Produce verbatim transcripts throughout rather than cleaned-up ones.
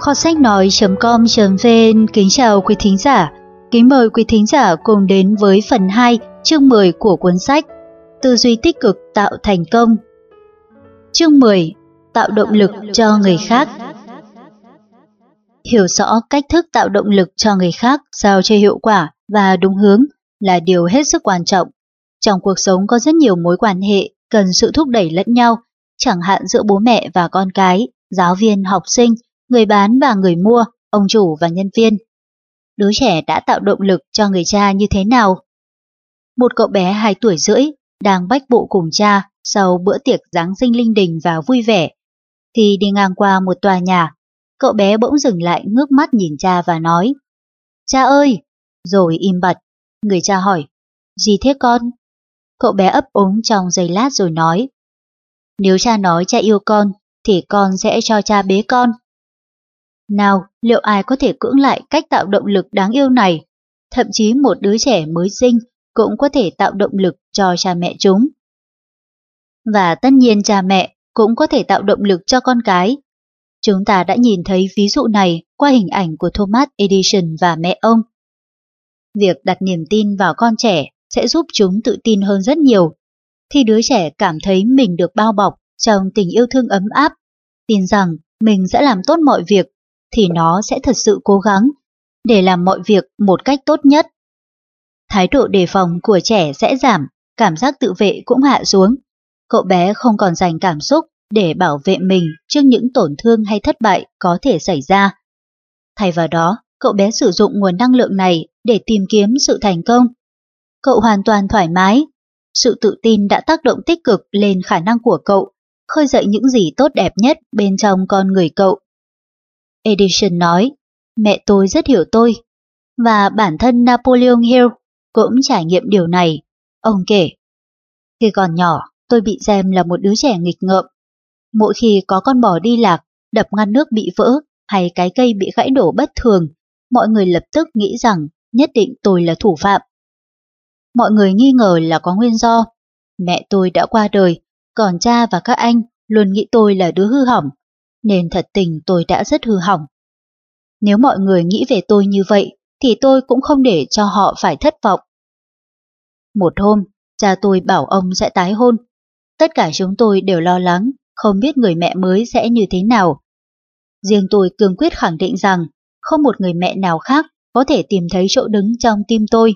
Kho sách nói chấm com chấm vn kính chào quý thính giả. Kính mời quý thính giả cùng đến với phần hai, chương mười của cuốn sách Tư duy tích cực tạo thành công. Chương mười. Tạo động lực cho người khác. Hiểu rõ cách thức tạo động lực cho người khác sao cho hiệu quả và đúng hướng là điều hết sức quan trọng. Trong cuộc sống có rất nhiều mối quan hệ cần sự thúc đẩy lẫn nhau, chẳng hạn giữa bố mẹ và con cái, giáo viên, học sinh, người bán và người mua, ông chủ và nhân viên. Đứa trẻ đã tạo động lực cho người cha như thế nào? Một cậu bé hai tuổi rưỡi đang bách bộ cùng cha sau bữa tiệc Giáng sinh linh đình và vui vẻ. Khi đi ngang qua một tòa nhà, cậu bé bỗng dừng lại ngước mắt nhìn cha và nói: "Cha ơi!" Rồi im bặt. Người cha hỏi: "Gì thế con?" Cậu bé ấp úng trong giây lát rồi nói: "Nếu cha nói cha yêu con, thì con sẽ cho cha bế con." Nào, liệu ai có thể cưỡng lại cách tạo động lực đáng yêu này? Thậm chí một đứa trẻ mới sinh cũng có thể tạo động lực cho cha mẹ chúng. Và tất nhiên cha mẹ cũng có thể tạo động lực cho con cái. Chúng ta đã nhìn thấy ví dụ này qua hình ảnh của Thomas Edison và mẹ ông. Việc đặt niềm tin vào con trẻ sẽ giúp chúng tự tin hơn rất nhiều. Khi đứa trẻ cảm thấy mình được bao bọc trong tình yêu thương ấm áp, tin rằng mình sẽ làm tốt mọi việc, thì nó sẽ thật sự cố gắng để làm mọi việc một cách tốt nhất. Thái độ đề phòng của trẻ sẽ giảm, cảm giác tự vệ cũng hạ xuống. Cậu bé không còn dành cảm xúc để bảo vệ mình trước những tổn thương hay thất bại có thể xảy ra. Thay vào đó, cậu bé sử dụng nguồn năng lượng này để tìm kiếm sự thành công. Cậu hoàn toàn thoải mái. Sự tự tin đã tác động tích cực lên khả năng của cậu, khơi dậy những gì tốt đẹp nhất bên trong con người cậu. Edison nói: "Mẹ tôi rất hiểu tôi." Và bản thân Napoleon Hill cũng trải nghiệm điều này. Ông kể: "Khi còn nhỏ, tôi bị xem là một đứa trẻ nghịch ngợm. Mỗi khi có con bò đi lạc, đập ngăn nước bị vỡ hay cái cây bị gãy đổ bất thường, mọi người lập tức nghĩ rằng nhất định tôi là thủ phạm. Mọi người nghi ngờ là có nguyên do. Mẹ tôi đã qua đời, còn cha và các anh luôn nghĩ tôi là đứa hư hỏng, nên thật tình tôi đã rất hư hỏng. Nếu mọi người nghĩ về tôi như vậy, thì tôi cũng không để cho họ phải thất vọng." Một hôm, cha tôi bảo ông sẽ tái hôn. Tất cả chúng tôi đều lo lắng, không biết người mẹ mới sẽ như thế nào. Riêng tôi cương quyết khẳng định rằng không một người mẹ nào khác có thể tìm thấy chỗ đứng trong tim tôi.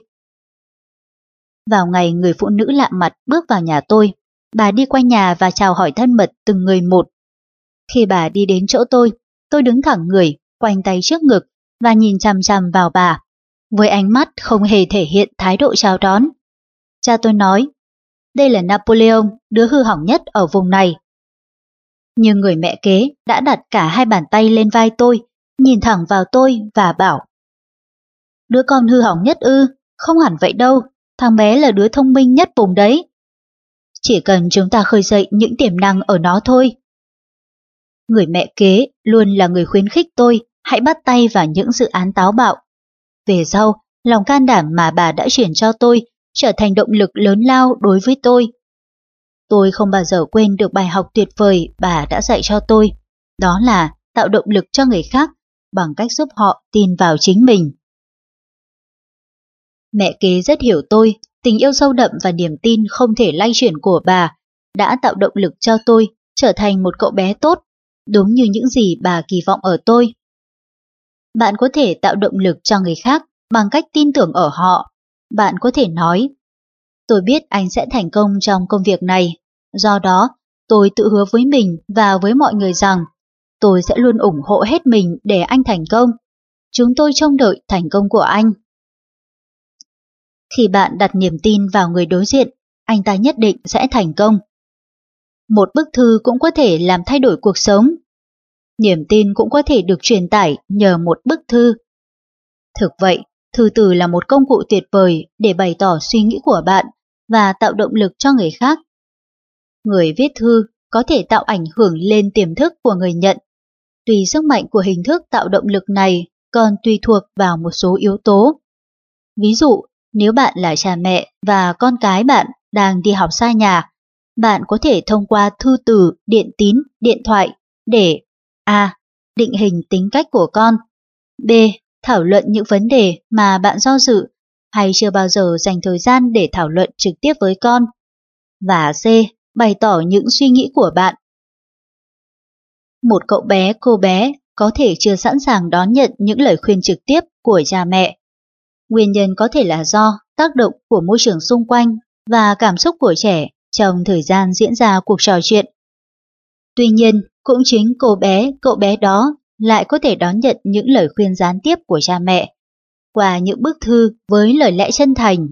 Vào ngày người phụ nữ lạ mặt bước vào nhà tôi, bà đi quanh nhà và chào hỏi thân mật từng người một. Khi bà đi đến chỗ tôi, tôi đứng thẳng người, khoanh tay trước ngực và nhìn chằm chằm vào bà, với ánh mắt không hề thể hiện thái độ chào đón. Cha tôi nói: "Đây là Napoleon, đứa hư hỏng nhất ở vùng này." Nhưng người mẹ kế đã đặt cả hai bàn tay lên vai tôi, nhìn thẳng vào tôi và bảo: "Đứa con hư hỏng nhất ư? Không hẳn vậy đâu, thằng bé là đứa thông minh nhất vùng đấy. Chỉ cần chúng ta khơi dậy những tiềm năng ở nó thôi." Người mẹ kế luôn là người khuyến khích tôi hãy bắt tay vào những dự án táo bạo. Về sau, lòng can đảm mà bà đã chuyển cho tôi trở thành động lực lớn lao đối với tôi. Tôi không bao giờ quên được bài học tuyệt vời bà đã dạy cho tôi, đó là tạo động lực cho người khác bằng cách giúp họ tin vào chính mình. Mẹ kế rất hiểu tôi, tình yêu sâu đậm và niềm tin không thể lay chuyển của bà đã tạo động lực cho tôi trở thành một cậu bé tốt, đúng như những gì bà kỳ vọng ở tôi. Bạn có thể tạo động lực cho người khác bằng cách tin tưởng ở họ. Bạn có thể nói: "Tôi biết anh sẽ thành công trong công việc này, do đó tôi tự hứa với mình và với mọi người rằng tôi sẽ luôn ủng hộ hết mình để anh thành công. Chúng tôi trông đợi thành công của anh." Khi bạn đặt niềm tin vào người đối diện, anh ta nhất định sẽ thành công. Một bức thư cũng có thể làm thay đổi cuộc sống. Niềm tin cũng có thể được truyền tải nhờ một bức thư. Thực vậy, thư từ là một công cụ tuyệt vời để bày tỏ suy nghĩ của bạn và tạo động lực cho người khác. Người viết thư có thể tạo ảnh hưởng lên tiềm thức của người nhận. Tuy sức mạnh của hình thức tạo động lực này còn tùy thuộc vào một số yếu tố. Ví dụ, nếu bạn là cha mẹ và con cái bạn đang đi học xa nhà, bạn có thể thông qua thư từ, điện tín, điện thoại để A. định hình tính cách của con. B. Thảo luận những vấn đề mà bạn do dự hay chưa bao giờ dành thời gian để thảo luận trực tiếp với con. Và C. Bày tỏ những suy nghĩ của bạn. Một cậu bé, cô bé có thể chưa sẵn sàng đón nhận những lời khuyên trực tiếp của cha mẹ. Nguyên nhân có thể là do tác động của môi trường xung quanh và cảm xúc của trẻ trong thời gian diễn ra cuộc trò chuyện. Tuy nhiên, cũng chính cô bé, cậu bé đó lại có thể đón nhận những lời khuyên gián tiếp của cha mẹ qua những bức thư với lời lẽ chân thành.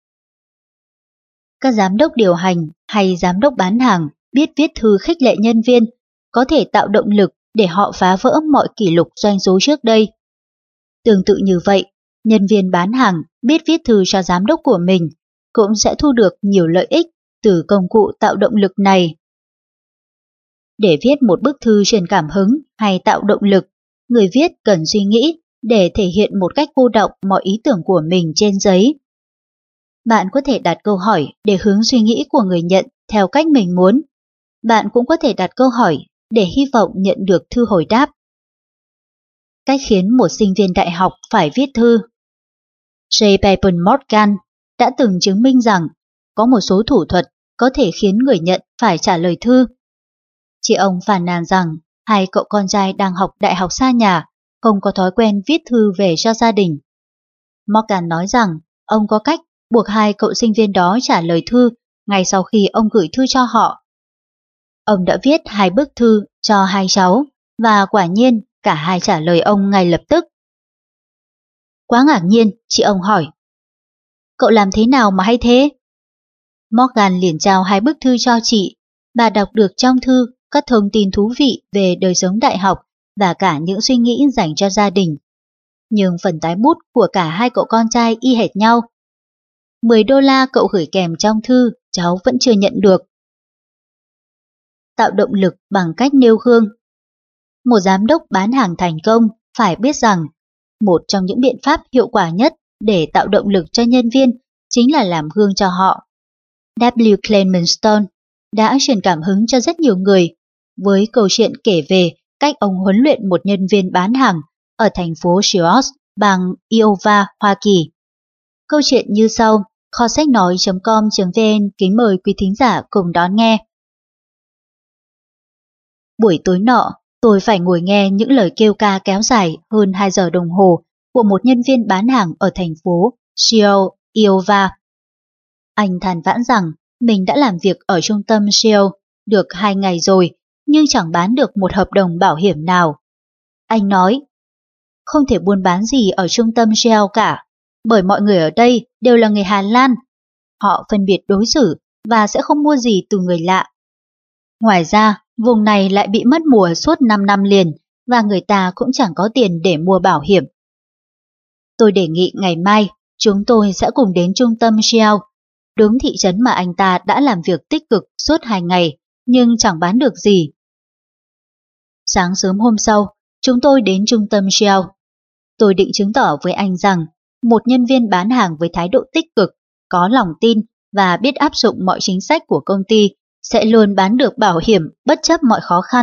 Các giám đốc điều hành hay giám đốc bán hàng biết viết thư khích lệ nhân viên có thể tạo động lực để họ phá vỡ mọi kỷ lục doanh số trước đây. Tương tự như vậy, nhân viên bán hàng biết viết thư cho giám đốc của mình cũng sẽ thu được nhiều lợi ích từ công cụ tạo động lực này. Để viết một bức thư truyền cảm hứng hay tạo động lực, người viết cần suy nghĩ để thể hiện một cách cô đọng mọi ý tưởng của mình trên giấy. Bạn có thể đặt câu hỏi để hướng suy nghĩ của người nhận theo cách mình muốn. Bạn cũng có thể đặt câu hỏi để hy vọng nhận được thư hồi đáp. Cách khiến một sinh viên đại học phải viết thư. J. Papen Morgan đã từng chứng minh rằng có một số thủ thuật có thể khiến người nhận phải trả lời thư. Chị ông phàn nàn rằng hai cậu con trai đang học đại học xa nhà không có thói quen viết thư về cho gia đình. Morgan nói rằng ông có cách buộc hai cậu sinh viên đó trả lời thư ngay sau khi ông gửi thư cho họ. Ông đã viết hai bức thư cho hai cháu và quả nhiên cả hai trả lời ông ngay lập tức. Quá ngạc nhiên, chị ông hỏi. Cậu làm thế nào mà hay thế? Morgan liền trao hai bức thư cho chị. Bà đọc được trong thư các thông tin thú vị về đời sống đại học và cả những suy nghĩ dành cho gia đình. Nhưng phần tái bút của cả hai cậu con trai y hệt nhau. mười đô la cậu gửi kèm trong thư cháu vẫn chưa nhận được. Tạo động lực bằng cách nêu gương. Một giám đốc bán hàng thành công phải biết rằng một trong những biện pháp hiệu quả nhất để tạo động lực cho nhân viên chính là làm gương cho họ. W. Clement Stone đã truyền cảm hứng cho rất nhiều người với câu chuyện kể về cách ông huấn luyện một nhân viên bán hàng ở thành phố Sioux, bang Iowa, Hoa Kỳ. Câu chuyện như sau, kho sách nói chấm com chấm vn kính mời quý thính giả cùng đón nghe. Buổi tối nọ, tôi phải ngồi nghe những lời kêu ca kéo dài hơn hai giờ đồng hồ của một nhân viên bán hàng ở thành phố Sioux, Iowa. Anh than vãn rằng mình đã làm việc ở trung tâm Sioux được hai ngày rồi nhưng chẳng bán được một hợp đồng bảo hiểm nào. Anh nói, không thể buôn bán gì ở trung tâm Sioux cả, bởi mọi người ở đây đều là người Hà Lan. Họ phân biệt đối xử và sẽ không mua gì từ người lạ. Ngoài ra, vùng này lại bị mất mùa suốt năm năm liền và người ta cũng chẳng có tiền để mua bảo hiểm. Tôi đề nghị ngày mai chúng tôi sẽ cùng đến trung tâm Sioux, đúng thị trấn mà anh ta đã làm việc tích cực suốt hai ngày nhưng chẳng bán được gì. Sáng sớm hôm sau, chúng tôi đến trung tâm Sioux. Tôi định chứng tỏ với anh rằng một nhân viên bán hàng với thái độ tích cực, có lòng tin và biết áp dụng mọi chính sách của công ty sẽ luôn bán được bảo hiểm bất chấp mọi khó khăn.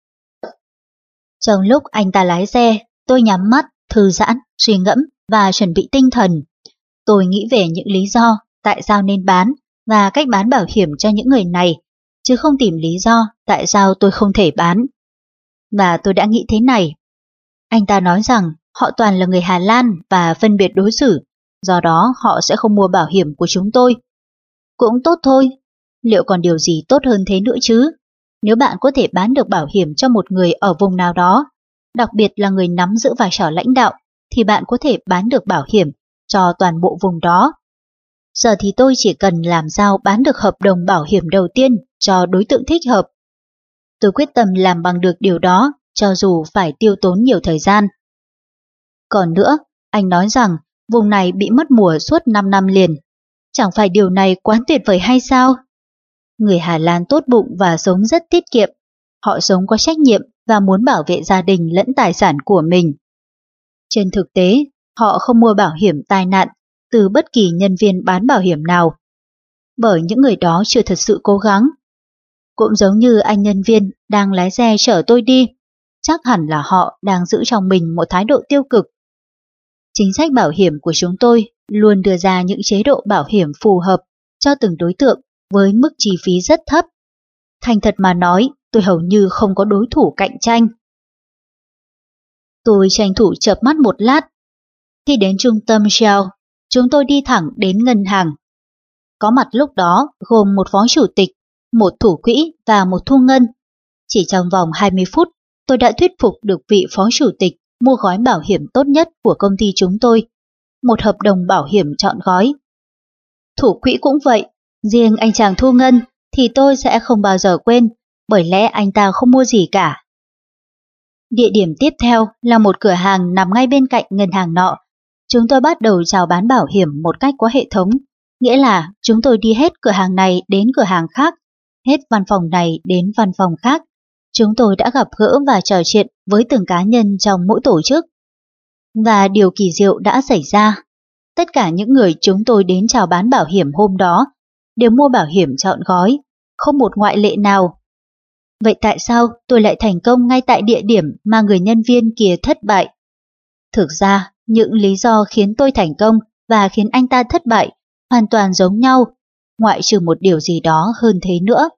Trong lúc anh ta lái xe, tôi nhắm mắt, thư giãn, suy ngẫm và chuẩn bị tinh thần. Tôi nghĩ về những lý do tại sao nên bán và cách bán bảo hiểm cho những người này, chứ không tìm lý do tại sao tôi không thể bán. Và tôi đã nghĩ thế này. Anh ta nói rằng họ toàn là người Hà Lan và phân biệt đối xử, do đó họ sẽ không mua bảo hiểm của chúng tôi. Cũng tốt thôi, liệu còn điều gì tốt hơn thế nữa chứ? Nếu bạn có thể bán được bảo hiểm cho một người ở vùng nào đó, đặc biệt là người nắm giữ vai trò lãnh đạo, thì bạn có thể bán được bảo hiểm cho toàn bộ vùng đó. Giờ thì tôi chỉ cần làm sao bán được hợp đồng bảo hiểm đầu tiên cho đối tượng thích hợp. Tôi quyết tâm làm bằng được điều đó, cho dù phải tiêu tốn nhiều thời gian. Còn nữa, anh nói rằng vùng này bị mất mùa suốt năm năm liền. Chẳng phải điều này quá tuyệt vời hay sao? Người Hà Lan tốt bụng và sống rất tiết kiệm. Họ sống có trách nhiệm và muốn bảo vệ gia đình lẫn tài sản của mình. Trên thực tế, họ không mua bảo hiểm tai nạn từ bất kỳ nhân viên bán bảo hiểm nào, bởi những người đó chưa thật sự cố gắng. Cũng giống như anh nhân viên đang lái xe chở tôi đi. chắc hẳn là họ đang giữ trong mình một thái độ tiêu cực. Chính sách bảo hiểm của chúng tôi luôn đưa ra những chế độ bảo hiểm phù hợp cho từng đối tượng với mức chi phí rất thấp. Thành thật mà nói, tôi hầu như không có đối thủ cạnh tranh. Tôi tranh thủ chợp mắt một lát. Khi đến trung tâm Shell, chúng tôi đi thẳng đến ngân hàng. Có mặt lúc đó gồm một phó chủ tịch, một thủ quỹ và một thu ngân. Chỉ trong vòng hai mươi phút, tôi đã thuyết phục được vị phó chủ tịch mua gói bảo hiểm tốt nhất của công ty chúng tôi, một hợp đồng bảo hiểm trọn gói. Thủ quỹ cũng vậy, riêng anh chàng thu ngân thì tôi sẽ không bao giờ quên, bởi lẽ anh ta không mua gì cả. Địa điểm tiếp theo là một cửa hàng nằm ngay bên cạnh ngân hàng nọ. Chúng tôi bắt đầu chào bán bảo hiểm một cách có hệ thống, nghĩa là chúng tôi đi hết cửa hàng này đến cửa hàng khác, hết văn phòng này đến văn phòng khác. Chúng tôi đã gặp gỡ và trò chuyện với từng cá nhân trong mỗi tổ chức. Và điều kỳ diệu đã xảy ra. Tất cả những người chúng tôi đến chào bán bảo hiểm hôm đó đều mua bảo hiểm trọn gói, không một ngoại lệ nào. Vậy tại sao tôi lại thành công ngay tại địa điểm mà người nhân viên kia thất bại? Thực ra, những lý do khiến tôi thành công và khiến anh ta thất bại hoàn toàn giống nhau, ngoại trừ một điều gì đó hơn thế nữa.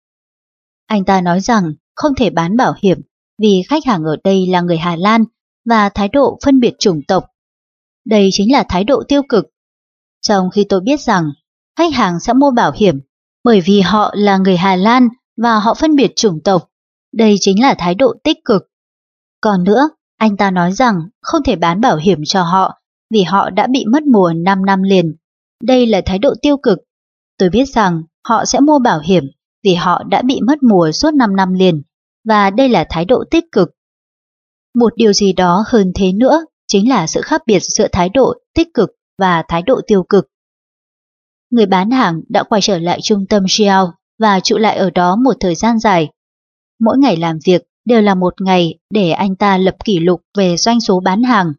Anh ta nói rằng không thể bán bảo hiểm vì khách hàng ở đây là người Hà Lan và thái độ phân biệt chủng tộc. Đây chính là thái độ tiêu cực. Trong khi tôi biết rằng khách hàng sẽ mua bảo hiểm bởi vì họ là người Hà Lan và họ phân biệt chủng tộc, đây chính là thái độ tích cực. Còn nữa, anh ta nói rằng không thể bán bảo hiểm cho họ vì họ đã bị mất mùa năm năm liền. Đây là thái độ tiêu cực. Tôi biết rằng họ sẽ mua bảo hiểm vì họ đã bị mất mùa suốt năm năm liền, và đây là thái độ tích cực. Một điều gì đó hơn thế nữa chính là sự khác biệt giữa thái độ tích cực và thái độ tiêu cực. Người bán hàng đã quay trở lại trung tâm Shell và trụ lại ở đó một thời gian dài. Mỗi ngày làm việc đều là một ngày để anh ta lập kỷ lục về doanh số bán hàng.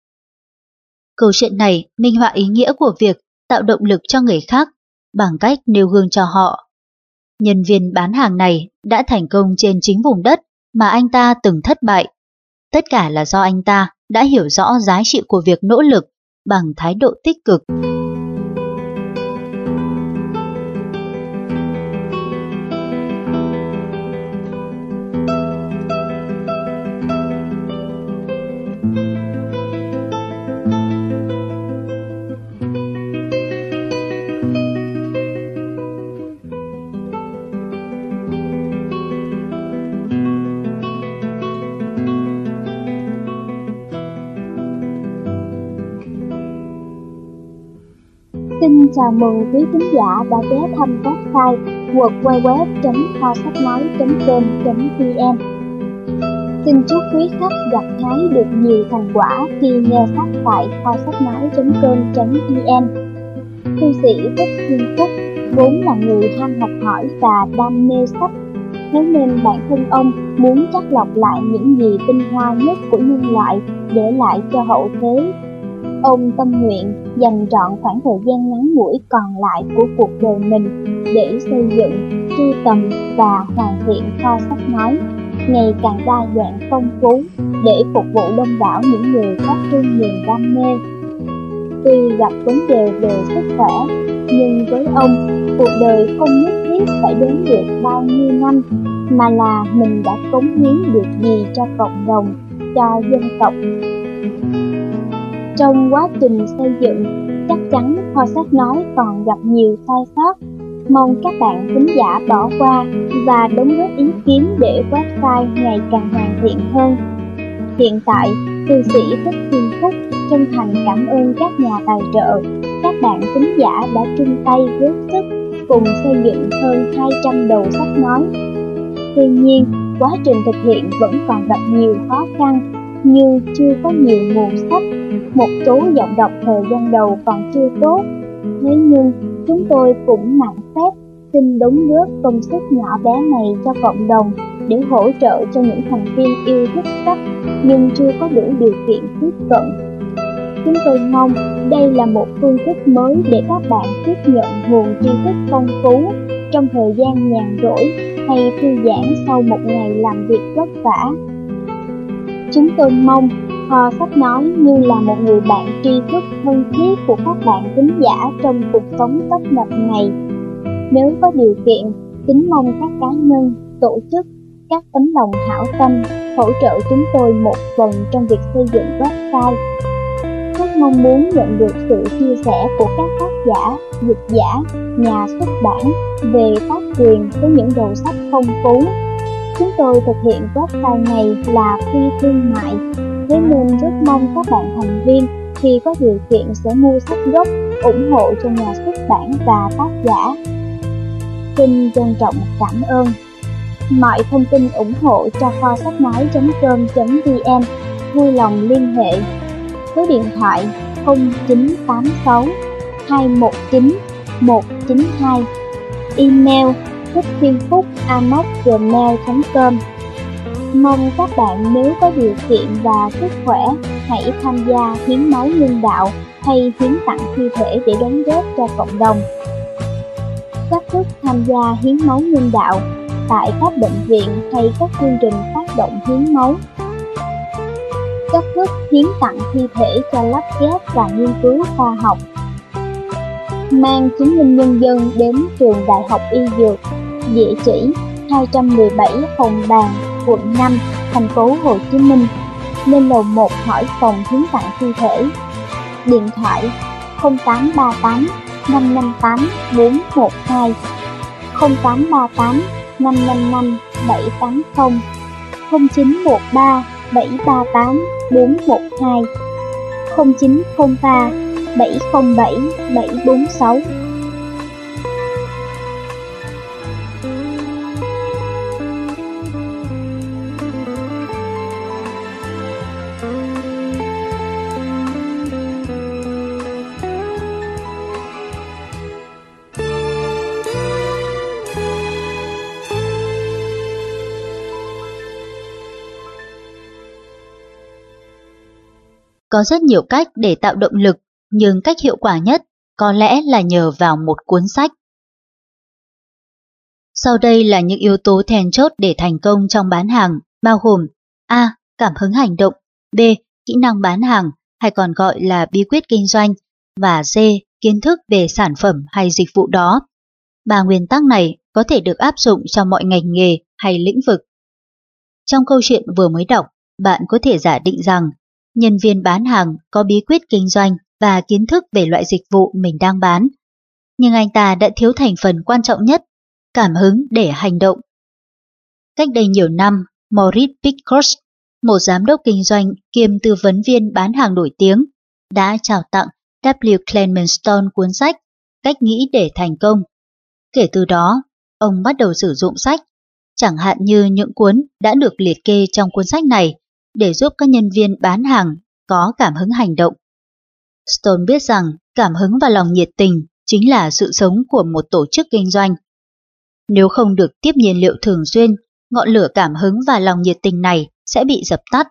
Câu chuyện này minh họa ý nghĩa của việc tạo động lực cho người khác bằng cách nêu gương cho họ. Nhân viên bán hàng này đã thành công trên chính vùng đất mà anh ta từng thất bại. Tất cả là do anh ta đã hiểu rõ giá trị của việc nỗ lực bằng thái độ tích cực. Xin chào mừng quý khán giả đã ghé thăm website w w w chấm kho sách nói chấm com chấm vn. Xin chúc quý khách gặt hái được nhiều thành quả khi nghe sách tại kho sách nói chấm com chấm vn. Thư sĩ Thích Thiên Phúc vốn là người ham học hỏi và đam mê sách, thế nên bản thân ông muốn chắt lọc lại những gì tinh hoa nhất của nhân loại để lại cho hậu thế. Ông tâm nguyện dành trọn khoảng thời gian ngắn ngủi còn lại của cuộc đời mình để xây dựng, sưu tầm và hoàn thiện kho sách nói ngày càng đa dạng phong phú để phục vụ đông đảo những người có chung niềm đam mê. Tuy gặp vấn đề về sức khỏe, nhưng với ông, cuộc đời không nhất thiết phải đến được bao nhiêu năm, mà là mình đã cống hiến được gì cho cộng đồng, cho dân tộc. Trong quá trình xây dựng, chắc chắn kho sách nói còn gặp nhiều sai sót. Mong các bạn thính giả bỏ qua và đóng góp ý kiến để website ngày càng hoàn thiện hơn. Hiện tại, thư sĩ Thích Thiên Phúc chân thành cảm ơn các nhà tài trợ, các bạn thính giả đã chung tay góp sức cùng xây dựng hơn hai trăm đầu sách nói. Tuy nhiên, quá trình thực hiện vẫn còn gặp nhiều khó khăn, như chưa có nhiều nguồn sách, một số giọng đọc thời gian đầu còn chưa tốt. Thế nhưng, chúng tôi cũng mạn phép xin đóng góp công sức nhỏ bé này cho cộng đồng để hỗ trợ cho những thành viên yêu thích sách nhưng chưa có đủ điều kiện tiếp cận. Chúng tôi mong đây là một phương thức mới để các bạn tiếp nhận nguồn tri thức phong phú trong thời gian nhàn rỗi hay thư giãn sau một ngày làm việc vất vả. Chúng tôi mong Kho Sách Nói như là một người bạn tri thức thân thiết của các bạn thính giả trong cuộc sống tấp nập này. Nếu có điều kiện, kính mong các cá nhân, tổ chức, các tấm lòng hảo tâm hỗ trợ chúng tôi một phần trong việc xây dựng website. Rất mong muốn nhận được sự chia sẻ của các tác giả, dịch giả, nhà xuất bản về tác quyền với những đầu sách phong phú. Chúng tôi thực hiện website này là phi thương mại, thế nên rất mong các bạn thành viên khi có điều kiện sẽ mua sách gốc, ủng hộ cho nhà xuất bản và tác giả. Xin trân trọng cảm ơn. Mọi thông tin ủng hộ cho kho sách nói chấm com chấm vn vui lòng liên hệ. Số điện thoại không chín tám sáu hai một chín một chín hai, email thích phiên phúc a m o c gmail chấm com. Mong các bạn nếu có điều kiện và sức khỏe hãy tham gia hiến máu nhân đạo hay hiến tặng thi thể để đóng góp cho cộng đồng. Cách thức tham gia hiến máu nhân đạo tại các bệnh viện hay các chương trình phát động hiến máu. Cách thức hiến tặng thi thể cho lắp ghép và nghiên cứu khoa học. Mang chứng minh nhân dân đến trường Đại học Y Dược, địa chỉ hai trăm mười bảy Hồng Bàng, quận năm, thành phố Hồ Chí Minh, lên lầu một hỏi phòng hiến tặng thi thể. Điện thoại không tám ba tám năm năm tám bốn một hai, không tám ba tám năm năm năm bảy tám không, không chín một ba bảy ba tám bốn một hai, không chín không ba bảy không bảy bảy bốn sáu. Có rất nhiều cách để tạo động lực, nhưng cách hiệu quả nhất có lẽ là nhờ vào một cuốn sách. Sau đây là những yếu tố then chốt để thành công trong bán hàng, bao gồm A. Cảm hứng hành động, B. Kỹ năng bán hàng, hay còn gọi là bí quyết kinh doanh, và C. Kiến thức về sản phẩm hay dịch vụ đó. Ba nguyên tắc này có thể được áp dụng cho mọi ngành nghề hay lĩnh vực. Trong câu chuyện vừa mới đọc, bạn có thể giả định rằng nhân viên bán hàng có bí quyết kinh doanh và kiến thức về loại dịch vụ mình đang bán. Nhưng anh ta đã thiếu thành phần quan trọng nhất, cảm hứng để hành động. Cách đây nhiều năm, Maurice Pickford, một giám đốc kinh doanh kiêm tư vấn viên bán hàng nổi tiếng, đã trao tặng W. Clement Stone cuốn sách Cách nghĩ để thành công. Kể từ đó, ông bắt đầu sử dụng sách, chẳng hạn như những cuốn đã được liệt kê trong cuốn sách này, để giúp các nhân viên bán hàng có cảm hứng hành động. Stone biết rằng cảm hứng và lòng nhiệt tình chính là sự sống của một tổ chức kinh doanh. Nếu không được tiếp nhiên liệu thường xuyên, ngọn lửa cảm hứng và lòng nhiệt tình này sẽ bị dập tắt.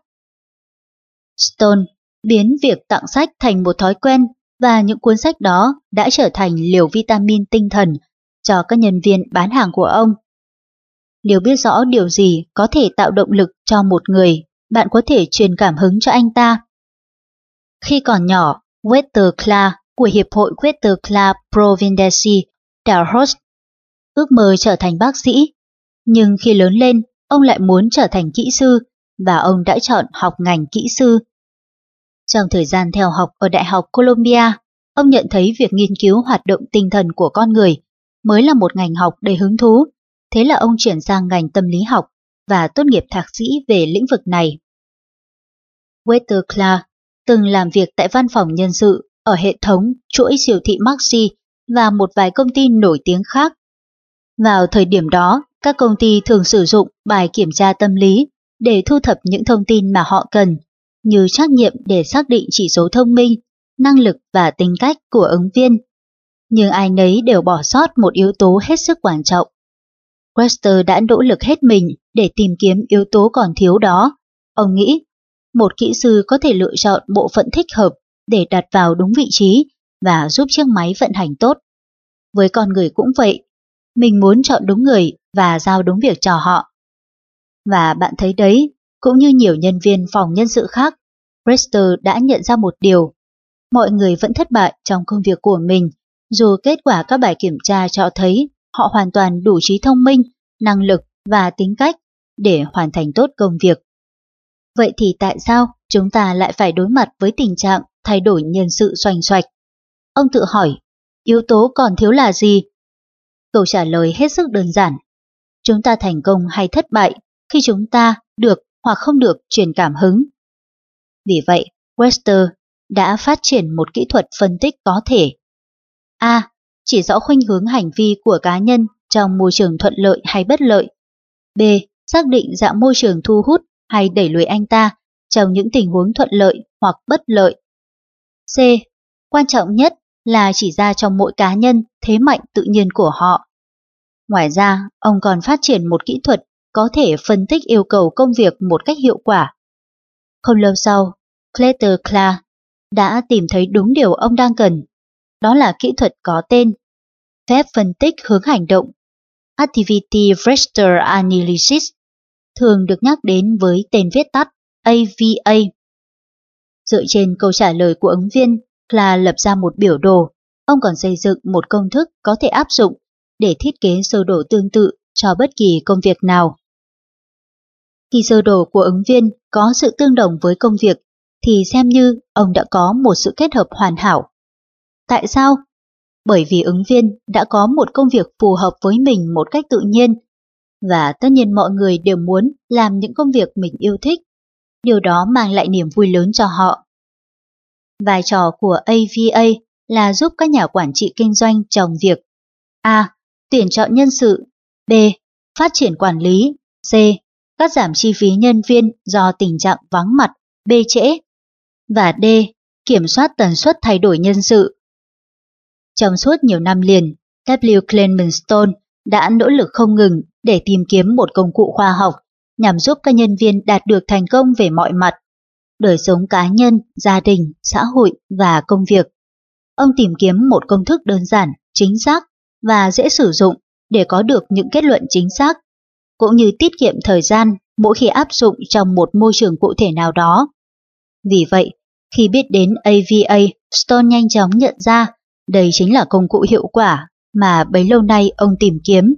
Stone biến việc tặng sách thành một thói quen, và những cuốn sách đó đã trở thành liều vitamin tinh thần cho các nhân viên bán hàng của ông. Nếu biết rõ điều gì có thể tạo động lực cho một người, bạn có thể truyền cảm hứng cho anh ta. Khi còn nhỏ, Walter Clark của Hiệp hội Walter Clark Providency Dalhousie ước mơ trở thành bác sĩ, nhưng khi lớn lên, ông lại muốn trở thành kỹ sư, và ông đã chọn học ngành kỹ sư. Trong thời gian theo học ở Đại học Columbia, ông nhận thấy việc nghiên cứu hoạt động tinh thần của con người mới là một ngành học đầy hứng thú, thế là ông chuyển sang ngành tâm lý học và tốt nghiệp thạc sĩ về lĩnh vực này. Walter Clark từng làm việc tại văn phòng nhân sự ở hệ thống chuỗi siêu thị Maxi và một vài công ty nổi tiếng khác. Vào thời điểm đó, các công ty thường sử dụng bài kiểm tra tâm lý để thu thập những thông tin mà họ cần, như trắc nghiệm để xác định chỉ số thông minh, năng lực và tính cách của ứng viên. Nhưng ai nấy đều bỏ sót một yếu tố hết sức quan trọng. Webster đã nỗ lực hết mình để tìm kiếm yếu tố còn thiếu đó. Ông nghĩ, một kỹ sư có thể lựa chọn bộ phận thích hợp để đặt vào đúng vị trí và giúp chiếc máy vận hành tốt. Với con người cũng vậy, mình muốn chọn đúng người và giao đúng việc cho họ. Và bạn thấy đấy, cũng như nhiều nhân viên phòng nhân sự khác, Brewster đã nhận ra một điều. Mọi người vẫn thất bại trong công việc của mình, dù kết quả các bài kiểm tra cho thấy họ hoàn toàn đủ trí thông minh, năng lực và tính cách để hoàn thành tốt công việc. Vậy thì tại sao chúng ta lại phải đối mặt với tình trạng thay đổi nhân sự xoành xoạch? Ông tự hỏi, yếu tố còn thiếu là gì? Câu trả lời hết sức đơn giản. Chúng ta thành công hay thất bại khi chúng ta được hoặc không được truyền cảm hứng. Vì vậy, Webster đã phát triển một kỹ thuật phân tích có thể A. Chỉ rõ khuynh hướng hành vi của cá nhân trong môi trường thuận lợi hay bất lợi. B. Xác định dạng môi trường thu hút hay đẩy lùi anh ta trong những tình huống thuận lợi hoặc bất lợi. C. Quan trọng nhất là chỉ ra cho mỗi cá nhân thế mạnh tự nhiên của họ. Ngoài ra, ông còn phát triển một kỹ thuật có thể phân tích yêu cầu công việc một cách hiệu quả. Không lâu sau, Clayton Clark đã tìm thấy đúng điều ông đang cần. Đó là kỹ thuật có tên phép phân tích hướng hành động, Activity Vector Analysis, thường được nhắc đến với tên viết tắt A V A. Dựa trên câu trả lời của ứng viên, Clark lập ra một biểu đồ. Ông còn xây dựng một công thức có thể áp dụng để thiết kế sơ đồ tương tự cho bất kỳ công việc nào. Khi sơ đồ của ứng viên có sự tương đồng với công việc, thì xem như ông đã có một sự kết hợp hoàn hảo. Tại sao? Bởi vì ứng viên đã có một công việc phù hợp với mình một cách tự nhiên, và tất nhiên mọi người đều muốn làm những công việc mình yêu thích. Điều đó mang lại niềm vui lớn cho họ. Vai trò của A V A là giúp các nhà quản trị kinh doanh trong việc A. Tuyển chọn nhân sự, B. Phát triển quản lý, C. Cắt giảm chi phí nhân viên do tình trạng vắng mặt, bê trễ, và D. Kiểm soát tần suất thay đổi nhân sự. Trong suốt nhiều năm liền, W. Clement Stone đã nỗ lực không ngừng để tìm kiếm một công cụ khoa học nhằm giúp các nhân viên đạt được thành công về mọi mặt, đời sống cá nhân, gia đình, xã hội và công việc. Ông tìm kiếm một công thức đơn giản, chính xác và dễ sử dụng để có được những kết luận chính xác, cũng như tiết kiệm thời gian mỗi khi áp dụng trong một môi trường cụ thể nào đó. Vì vậy, khi biết đến A V A, Stone nhanh chóng nhận ra đây chính là công cụ hiệu quả mà bấy lâu nay ông tìm kiếm.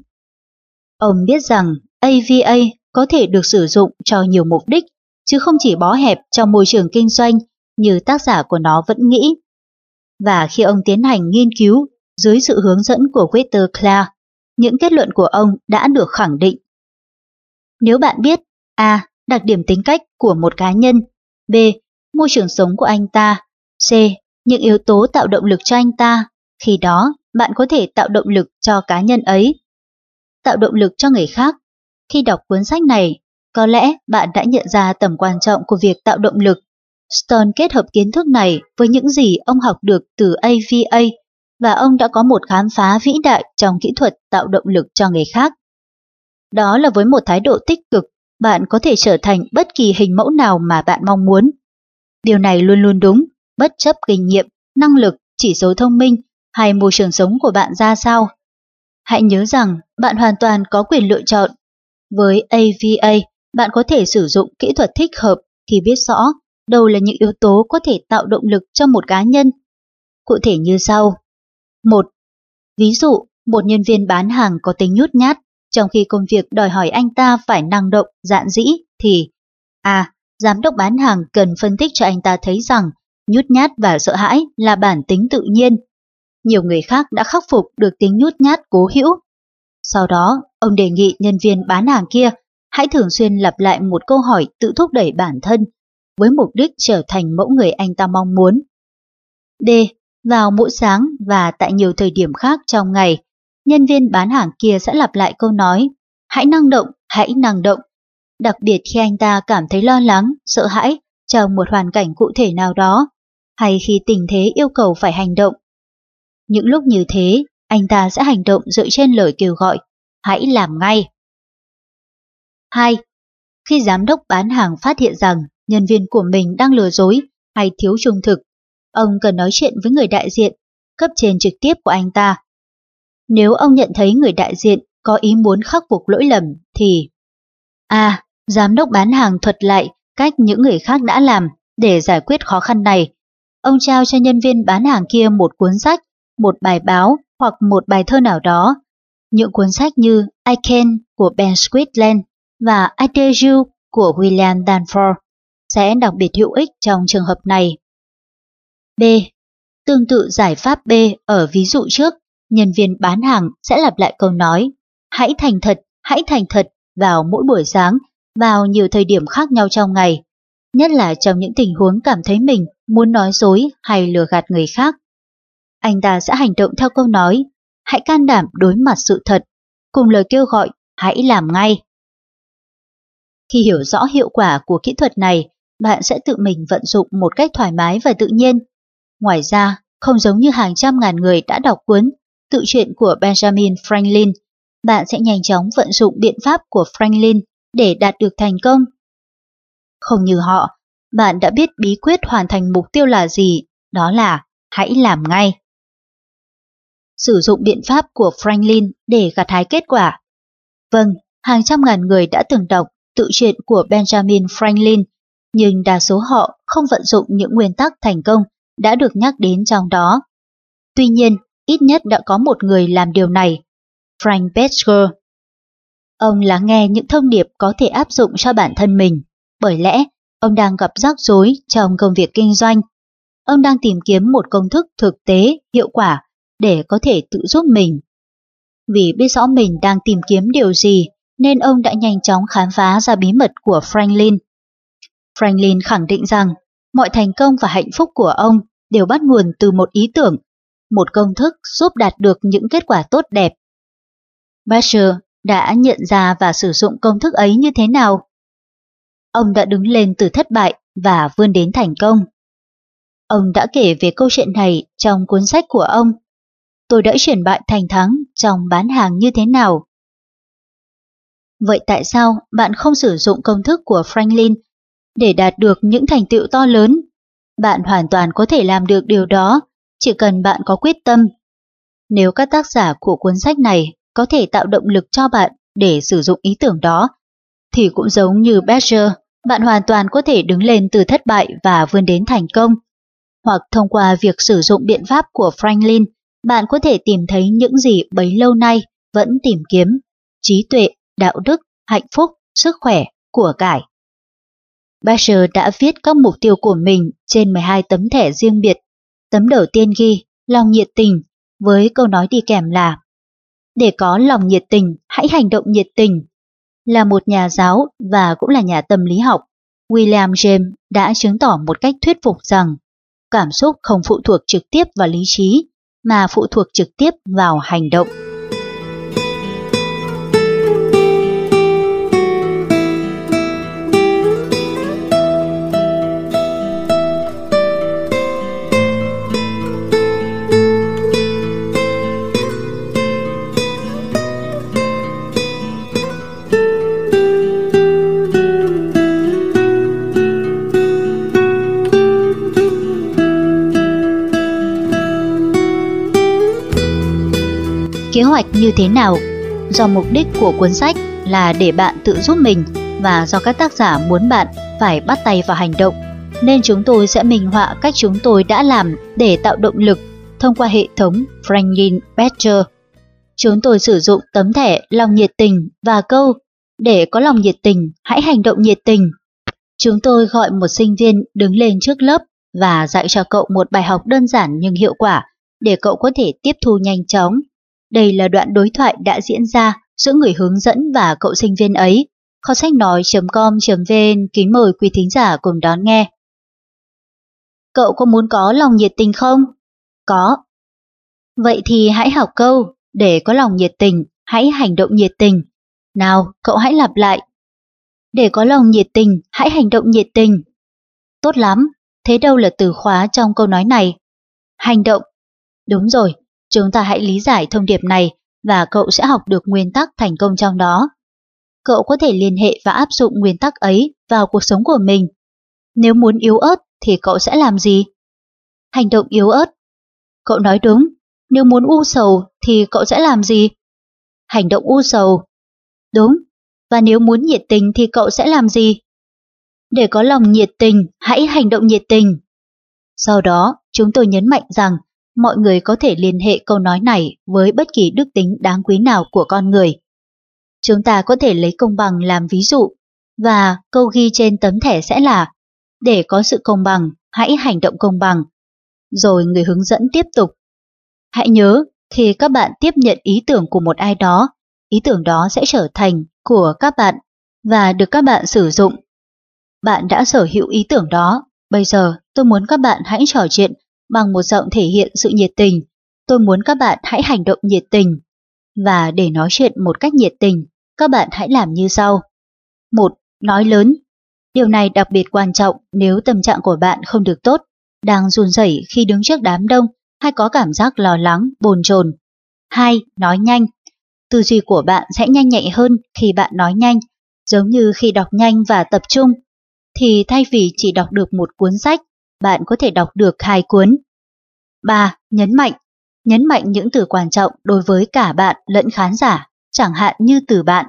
Ông biết rằng A V A có thể được sử dụng cho nhiều mục đích, chứ không chỉ bó hẹp trong môi trường kinh doanh như tác giả của nó vẫn nghĩ. Và khi ông tiến hành nghiên cứu dưới sự hướng dẫn của Walter Clark, những kết luận của ông đã được khẳng định. Nếu bạn biết A. Đặc điểm tính cách của một cá nhân, B. Môi trường sống của anh ta, C. Những yếu tố tạo động lực cho anh ta, khi đó bạn có thể tạo động lực cho cá nhân ấy. Tạo động lực cho người khác. Khi đọc cuốn sách này, có lẽ bạn đã nhận ra tầm quan trọng của việc tạo động lực. Stone kết hợp kiến thức này với những gì ông học được từ A V A, và ông đã có một khám phá vĩ đại trong kỹ thuật tạo động lực cho người khác. Đó là với một thái độ tích cực, bạn có thể trở thành bất kỳ hình mẫu nào mà bạn mong muốn. Điều này luôn luôn đúng, bất chấp kinh nghiệm, năng lực, chỉ số thông minh hay môi trường sống của bạn ra sao. Hãy nhớ rằng bạn hoàn toàn có quyền lựa chọn. Với A V A, bạn có thể sử dụng kỹ thuật thích hợp khi biết rõ đâu là những yếu tố có thể tạo động lực cho một cá nhân. Cụ thể như sau. một. Ví dụ, một nhân viên bán hàng có tính nhút nhát, trong khi công việc đòi hỏi anh ta phải năng động, dạn dĩ, thì A. Giám đốc bán hàng cần phân tích cho anh ta thấy rằng nhút nhát và sợ hãi là bản tính tự nhiên. Nhiều người khác đã khắc phục được tính nhút nhát cố hữu. Sau đó, ông đề nghị nhân viên bán hàng kia hãy thường xuyên lặp lại một câu hỏi tự thúc đẩy bản thân, với mục đích trở thành mẫu người anh ta mong muốn. D. Vào mỗi sáng và tại nhiều thời điểm khác trong ngày, nhân viên bán hàng kia sẽ lặp lại câu nói hãy năng động, hãy năng động, đặc biệt khi anh ta cảm thấy lo lắng, sợ hãi trong một hoàn cảnh cụ thể nào đó, hay khi tình thế yêu cầu phải hành động. Những lúc như thế, anh ta sẽ hành động dựa trên lời kêu gọi hãy làm ngay. hai. Khi giám đốc bán hàng phát hiện rằng nhân viên của mình đang lừa dối hay thiếu trung thực, ông cần nói chuyện với người đại diện, cấp trên trực tiếp của anh ta. Nếu ông nhận thấy người đại diện có ý muốn khắc phục lỗi lầm thì A. Giám đốc bán hàng thuật lại cách những người khác đã làm để giải quyết khó khăn này. Ông trao cho nhân viên bán hàng kia một cuốn sách, một bài báo hoặc một bài thơ nào đó. Những cuốn sách như I Can của Ben Squidland và I Dare You của William Danforth sẽ đặc biệt hữu ích trong trường hợp này. B. Tương tự giải pháp B ở ví dụ trước, nhân viên bán hàng sẽ lặp lại câu nói hãy thành thật, hãy thành thật vào mỗi buổi sáng, vào nhiều thời điểm khác nhau trong ngày, nhất là trong những tình huống cảm thấy mình muốn nói dối hay lừa gạt người khác. Anh ta sẽ hành động theo câu nói hãy can đảm đối mặt sự thật, cùng lời kêu gọi hãy làm ngay. Khi hiểu rõ hiệu quả của kỹ thuật này, bạn sẽ tự mình vận dụng một cách thoải mái và tự nhiên. Ngoài ra, không giống như hàng trăm ngàn người đã đọc cuốn Tự truyện của Benjamin Franklin, bạn sẽ nhanh chóng vận dụng biện pháp của Franklin để đạt được thành công. Không như họ, bạn đã biết bí quyết hoàn thành mục tiêu là gì, đó là hãy làm ngay. Sử dụng biện pháp của Franklin để gặt hái kết quả. Vâng, hàng trăm ngàn người đã từng đọc Tự truyện của Benjamin Franklin, nhưng đa số họ không vận dụng những nguyên tắc thành công đã được nhắc đến trong đó. Tuy nhiên, ít nhất đã có một người làm điều này, Frank Bettger. Ông lắng nghe những thông điệp có thể áp dụng cho bản thân mình, bởi lẽ ông đang gặp rắc rối trong công việc kinh doanh. Ông đang tìm kiếm một công thức thực tế, hiệu quả để có thể tự giúp mình. Vì biết rõ mình đang tìm kiếm điều gì, nên ông đã nhanh chóng khám phá ra bí mật của Franklin. Franklin khẳng định rằng mọi thành công và hạnh phúc của ông đều bắt nguồn từ một ý tưởng, một công thức giúp đạt được những kết quả tốt đẹp. Bettger đã nhận ra và sử dụng công thức ấy như thế nào? Ông đã đứng lên từ thất bại và vươn đến thành công. Ông đã kể về câu chuyện này trong cuốn sách của ông. Tôi đã chuyển bại thành thắng trong bán hàng như thế nào? Vậy tại sao bạn không sử dụng công thức của Franklin để đạt được những thành tựu to lớn? Bạn hoàn toàn có thể làm được điều đó, chỉ cần bạn có quyết tâm. Nếu các tác giả của cuốn sách này có thể tạo động lực cho bạn để sử dụng ý tưởng đó, thì cũng giống như Bettger, bạn hoàn toàn có thể đứng lên từ thất bại và vươn đến thành công. Hoặc thông qua việc sử dụng biện pháp của Franklin, bạn có thể tìm thấy những gì bấy lâu nay vẫn tìm kiếm: trí tuệ, đạo đức, hạnh phúc, sức khỏe, của cải. Bettger đã viết các mục tiêu của mình trên mười hai tấm thẻ riêng biệt. Tấm đầu tiên ghi lòng nhiệt tình, với câu nói đi kèm là để có lòng nhiệt tình, hãy hành động nhiệt tình. Là một nhà giáo và cũng là nhà tâm lý học, William James đã chứng tỏ một cách thuyết phục rằng cảm xúc không phụ thuộc trực tiếp vào lý trí, mà phụ thuộc trực tiếp vào hành động. Kế hoạch như thế nào? Do mục đích của cuốn sách là để bạn tự giúp mình và do các tác giả muốn bạn phải bắt tay vào hành động, nên chúng tôi sẽ minh họa cách chúng tôi đã làm để tạo động lực thông qua hệ thống Franklin Bettger. Chúng tôi sử dụng tấm thẻ lòng nhiệt tình và câu để có lòng nhiệt tình, hãy hành động nhiệt tình. Chúng tôi gọi một sinh viên đứng lên trước lớp và dạy cho cậu một bài học đơn giản nhưng hiệu quả để cậu có thể tiếp thu nhanh chóng. Đây là đoạn đối thoại đã diễn ra giữa người hướng dẫn và cậu sinh viên ấy. Kho sách nói chấm com chấm vn kính mời quý thính giả cùng đón nghe. Cậu có muốn có lòng nhiệt tình không? Có. Vậy thì hãy học câu để có lòng nhiệt tình, hãy hành động nhiệt tình. Nào, cậu hãy lặp lại. Để có lòng nhiệt tình, hãy hành động nhiệt tình. Tốt lắm, thế đâu là từ khóa trong câu nói này? Hành động. Đúng rồi. Chúng ta hãy lý giải thông điệp này và cậu sẽ học được nguyên tắc thành công trong đó. Cậu có thể liên hệ và áp dụng nguyên tắc ấy vào cuộc sống của mình. Nếu muốn yếu ớt thì cậu sẽ làm gì? Hành động yếu ớt. Cậu nói đúng. Nếu muốn u sầu thì cậu sẽ làm gì? Hành động u sầu. Đúng. Và nếu muốn nhiệt tình thì cậu sẽ làm gì? Để có lòng nhiệt tình, hãy hành động nhiệt tình. Sau đó, chúng tôi nhấn mạnh rằng mọi người có thể liên hệ câu nói này với bất kỳ đức tính đáng quý nào của con người. Chúng ta có thể lấy công bằng làm ví dụ, và câu ghi trên tấm thẻ sẽ là: để có sự công bằng, hãy hành động công bằng. Rồi người hướng dẫn tiếp tục: hãy nhớ, khi các bạn tiếp nhận ý tưởng của một ai đó, ý tưởng đó sẽ trở thành của các bạn và được các bạn sử dụng. Bạn đã sở hữu ý tưởng đó. Bây giờ tôi muốn các bạn hãy trò chuyện bằng một giọng thể hiện sự nhiệt tình. Tôi muốn các bạn hãy hành động nhiệt tình. Và để nói chuyện một cách nhiệt tình, các bạn hãy làm như sau. Một. Nói lớn. Điều này đặc biệt quan trọng nếu tâm trạng của bạn không được tốt, đang run rẩy khi đứng trước đám đông hay có cảm giác lo lắng, bồn chồn. Hai. Nói nhanh. Tư duy của bạn sẽ nhanh nhạy hơn khi bạn nói nhanh, giống như khi đọc nhanh và tập trung. Thì thay vì chỉ đọc được một cuốn sách, bạn có thể đọc được hai cuốn. Ba. Nhấn mạnh. Nhấn mạnh những từ quan trọng đối với cả bạn lẫn khán giả, chẳng hạn như từ bạn.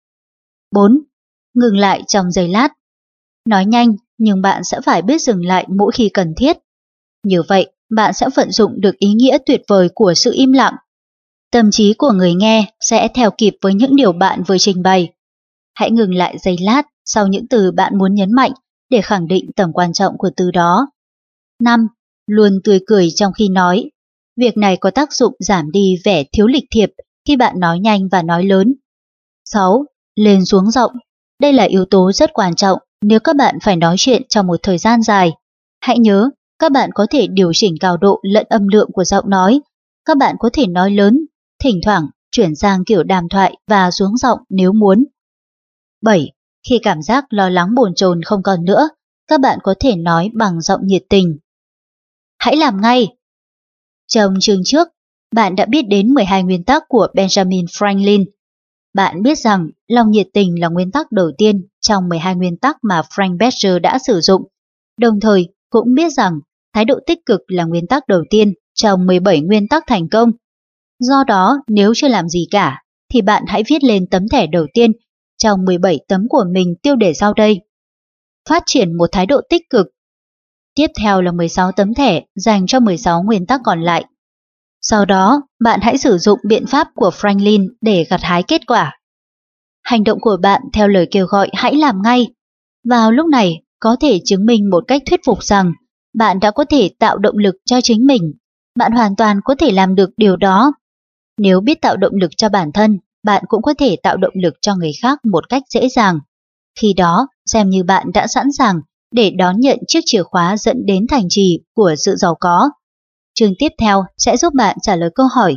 Bốn. Ngừng lại trong giây lát. Nói nhanh, nhưng bạn sẽ phải biết dừng lại mỗi khi cần thiết. Như vậy, bạn sẽ vận dụng được ý nghĩa tuyệt vời của sự im lặng. Tâm trí của người nghe sẽ theo kịp với những điều bạn vừa trình bày. Hãy ngừng lại giây lát sau những từ bạn muốn nhấn mạnh để khẳng định tầm quan trọng của từ đó. Năm. Luôn tươi cười trong khi nói. Việc này có tác dụng giảm đi vẻ thiếu lịch thiệp khi bạn nói nhanh và nói lớn. Sáu. Lên xuống giọng. Đây là yếu tố rất quan trọng nếu các bạn phải nói chuyện trong một thời gian dài. Hãy nhớ, các bạn có thể điều chỉnh cao độ lẫn âm lượng của giọng nói. Các bạn có thể nói lớn, thỉnh thoảng chuyển sang kiểu đàm thoại và xuống giọng nếu muốn. Bảy. Khi cảm giác lo lắng bồn chồn không còn nữa, các bạn có thể nói bằng giọng nhiệt tình. Hãy làm ngay. Trong chương trước, bạn đã biết đến mười hai nguyên tắc của Benjamin Franklin. Bạn biết rằng lòng nhiệt tình là nguyên tắc đầu tiên trong mười hai nguyên tắc mà Frank Bettger đã sử dụng. Đồng thời cũng biết rằng thái độ tích cực là nguyên tắc đầu tiên trong mười bảy nguyên tắc thành công. Do đó, nếu chưa làm gì cả, thì bạn hãy viết lên tấm thẻ đầu tiên trong mười bảy tấm của mình tiêu đề sau đây. Phát triển một thái độ tích cực. Tiếp theo là mười sáu tấm thẻ dành cho mười sáu nguyên tắc còn lại. Sau đó, bạn hãy sử dụng biện pháp của Franklin để gặt hái kết quả. Hành động của bạn theo lời kêu gọi hãy làm ngay. Vào lúc này, có thể chứng minh một cách thuyết phục rằng bạn đã có thể tạo động lực cho chính mình. Bạn hoàn toàn có thể làm được điều đó. Nếu biết tạo động lực cho bản thân, bạn cũng có thể tạo động lực cho người khác một cách dễ dàng. Khi đó, xem như bạn đã sẵn sàng để đón nhận chiếc chìa khóa dẫn đến thành trì của sự giàu có. Chương tiếp theo sẽ giúp bạn trả lời câu hỏi: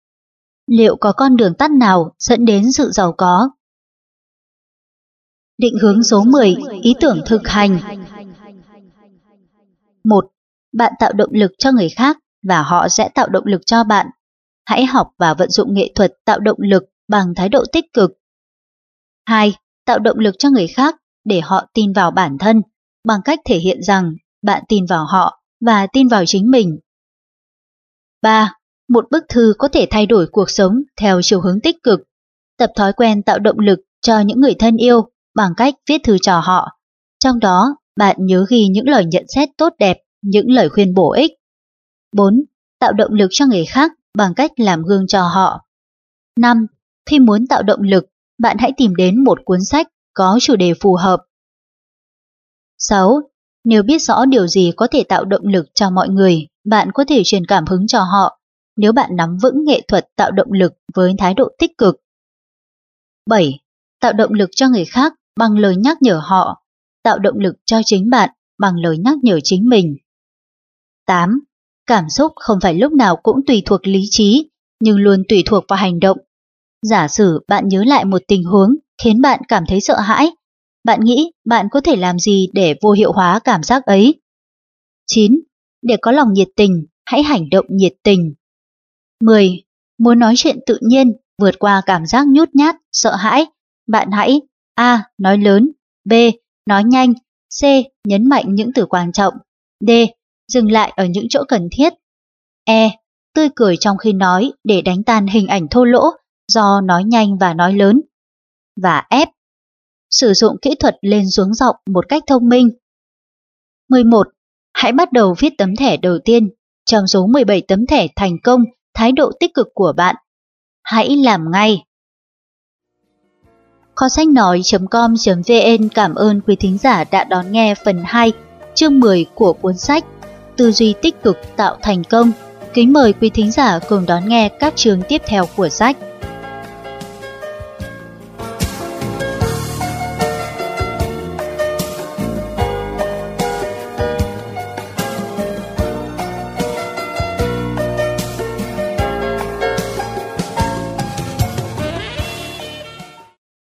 liệu có con đường tắt nào dẫn đến sự giàu có? Định hướng số mười, ý tưởng thực hành. Một. Bạn tạo động lực cho người khác và họ sẽ tạo động lực cho bạn. Hãy học và vận dụng nghệ thuật tạo động lực bằng thái độ tích cực. Hai. Tạo động lực cho người khác để họ tin vào bản thân bằng cách thể hiện rằng bạn tin vào họ và tin vào chính mình. Ba. Một bức thư có thể thay đổi cuộc sống theo chiều hướng tích cực. Tập thói quen tạo động lực cho những người thân yêu bằng cách viết thư cho họ. Trong đó, bạn nhớ ghi những lời nhận xét tốt đẹp, những lời khuyên bổ ích. Bốn. Tạo động lực cho người khác bằng cách làm gương cho họ. Năm. Khi muốn tạo động lực, bạn hãy tìm đến một cuốn sách có chủ đề phù hợp. Sáu. Nếu biết rõ điều gì có thể tạo động lực cho mọi người, bạn có thể truyền cảm hứng cho họ nếu bạn nắm vững nghệ thuật tạo động lực với thái độ tích cực. Bảy. Tạo động lực cho người khác bằng lời nhắc nhở họ. Tạo động lực cho chính bạn bằng lời nhắc nhở chính mình. Tám. Cảm xúc không phải lúc nào cũng tùy thuộc lý trí, nhưng luôn tùy thuộc vào hành động. Giả sử bạn nhớ lại một tình huống khiến bạn cảm thấy sợ hãi, bạn nghĩ bạn có thể làm gì để vô hiệu hóa cảm giác ấy? Chín. Để có lòng nhiệt tình, hãy hành động nhiệt tình. Mười. Muốn nói chuyện tự nhiên, vượt qua cảm giác nhút nhát, sợ hãi, bạn hãy A. Nói lớn, B. Nói nhanh, C. Nhấn mạnh những từ quan trọng, D. Dừng lại ở những chỗ cần thiết, E. Tươi cười trong khi nói để đánh tan hình ảnh thô lỗ do nói nhanh và nói lớn, và F. Sử dụng kỹ thuật lên xuống giọng một cách thông minh. mười một. Hãy bắt đầu viết tấm thẻ đầu tiên. Trong số mười bảy tấm thẻ thành công, thái độ tích cực của bạn. Hãy làm ngay. Kho sách nói chấm com chấm vn cảm ơn quý thính giả đã đón nghe phần hai, chương mười của cuốn sách Tư duy tích cực tạo thành công. Kính mời quý thính giả cùng đón nghe các chương tiếp theo của sách.